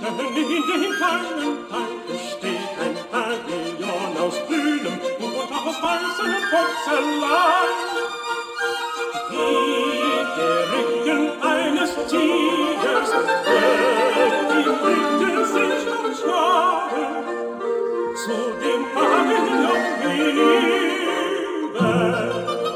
In den kleinen Parken steht ein Pavillon aus grünem und aus weißem Porzellan. Wie der Rücken eines Tigers, die Rücken sind schon starr, zu dem Pavillon hinüber.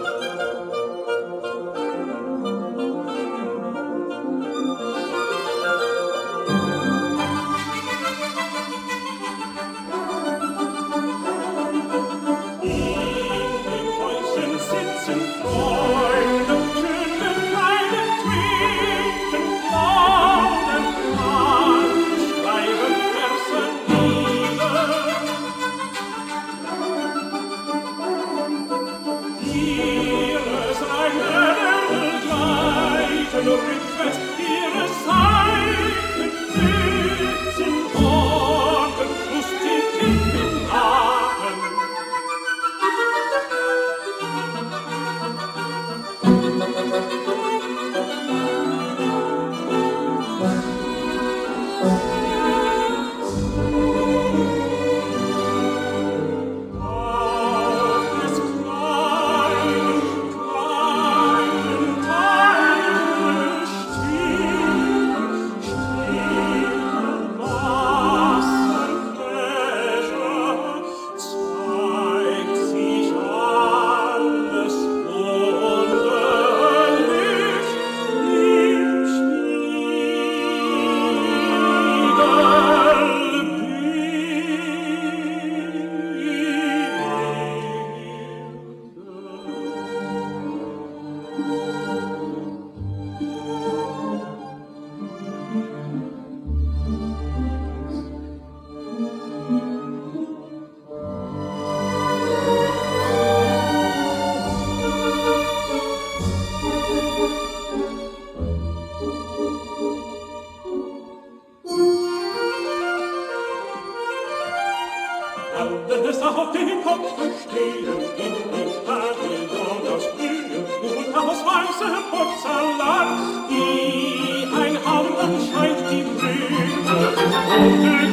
Alles auf den Kopf stehen, in den Pavillon aus grünem und aus weißem Porzellan, wie ein Hammer scheint die Brüder,